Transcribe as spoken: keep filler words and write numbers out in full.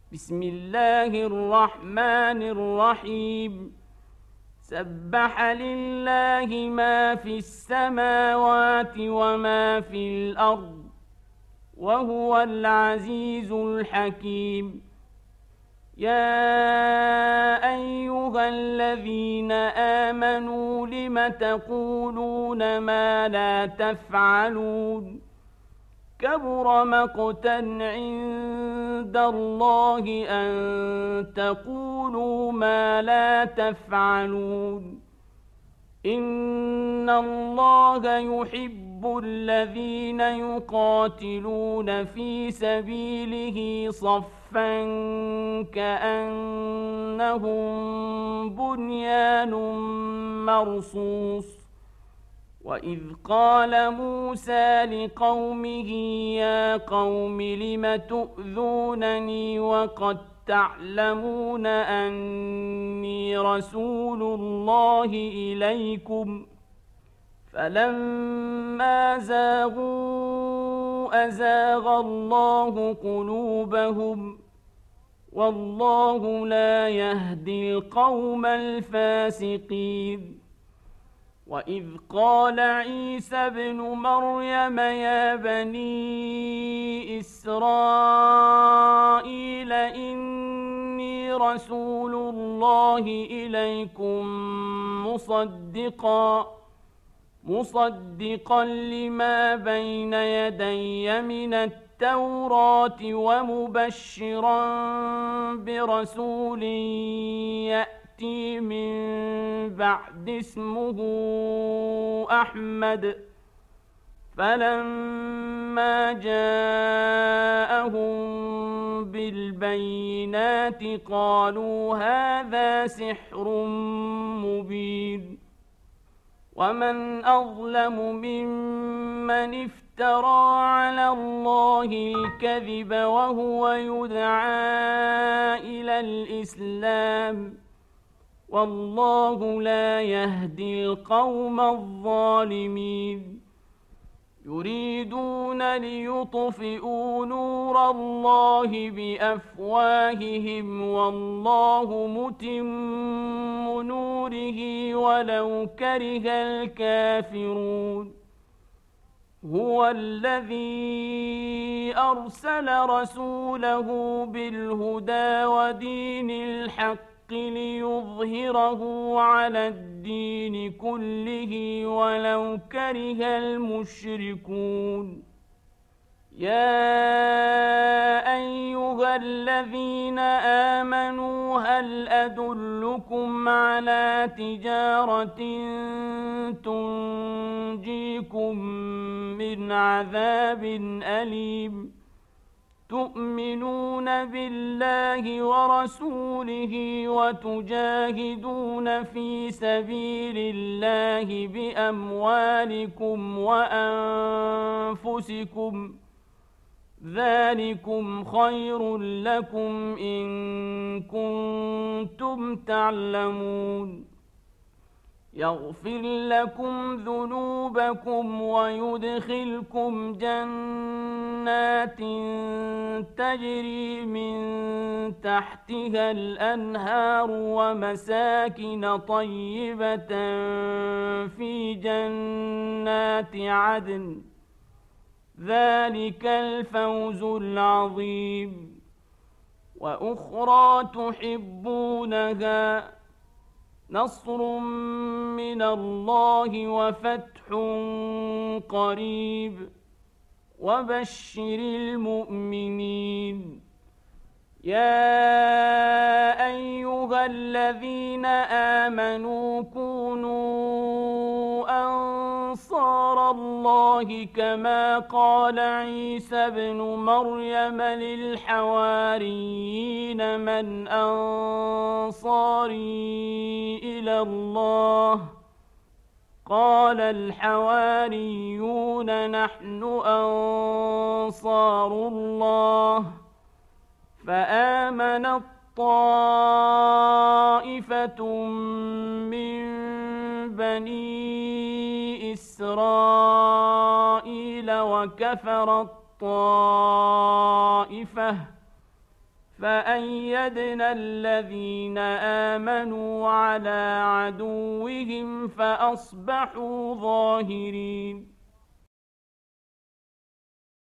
بسم الله الرحمن الرحيم سبح لله ما في السماوات وما في الأرض وهو العزيز الحكيم. يا أيها الذين آمنوا لم تقولون ما لا تفعلون كبر مقتا عند الله أن تقولوا ما لا تفعلون. إن الله يحب الذين يقاتلون في سبيله صفا كأنهم بنيان مرصوص. وإذ قال موسى لقومه يا قوم لم تؤذونني وقد تعلمون أني رسول الله إليكم فلما زاغوا أزاغ الله قلوبهم والله لا يهدي القوم الفاسقين. وإذ قال عيسى ابن مريم يا بني إسرائيل إني رسول الله إليكم مصدقا مصدقا لما بين يدي من التوراة ومبشرا برسول يأتي من بعد اسمه أحمد. فلما جاءهم بالبينات قالوا هذا سحر مبين. ومن أظلم ممن افترى على الله الكذب وهو يدعى إلى الإسلام والله لا يهدي القوم الظالمين. يريدون ليطفئوا نور الله بأفواههم والله متم نوره ولو كره الكافرون. هو الذي أرسل رسوله بالهدى ودين الحق ليظهره على الدين كله ولو كره المشركون. يا أيها الذين آمنوا هل أدلكم على تجارة تنجيكم من عذاب أليم تؤمنون بالله ورسوله وتجاهدون في سبيل الله بأموالكم وأنفسكم ذلكم خير لكم إن كنتم تعلمون. يغفر لكم ذنوبكم ويدخلكم جنات تجري من تحتها الأنهار ومساكن طيبة في جنات عدن ذلك الفوز العظيم. وأخرى تحبونها نصر من الله وفتح قريب وبشر المؤمنين. يا أيها الذين آمنوا كونوا أنصار الله كما قال عيسى ابن مريم للحواريين من أنصاري إلى الله قال الحواريون نحن أنصار الله. فآمنت طائفة من بني إسرائيل وكفرت طائفة فأيدنا الذين آمنوا على عدوهم فأصبحوا ظاهرين.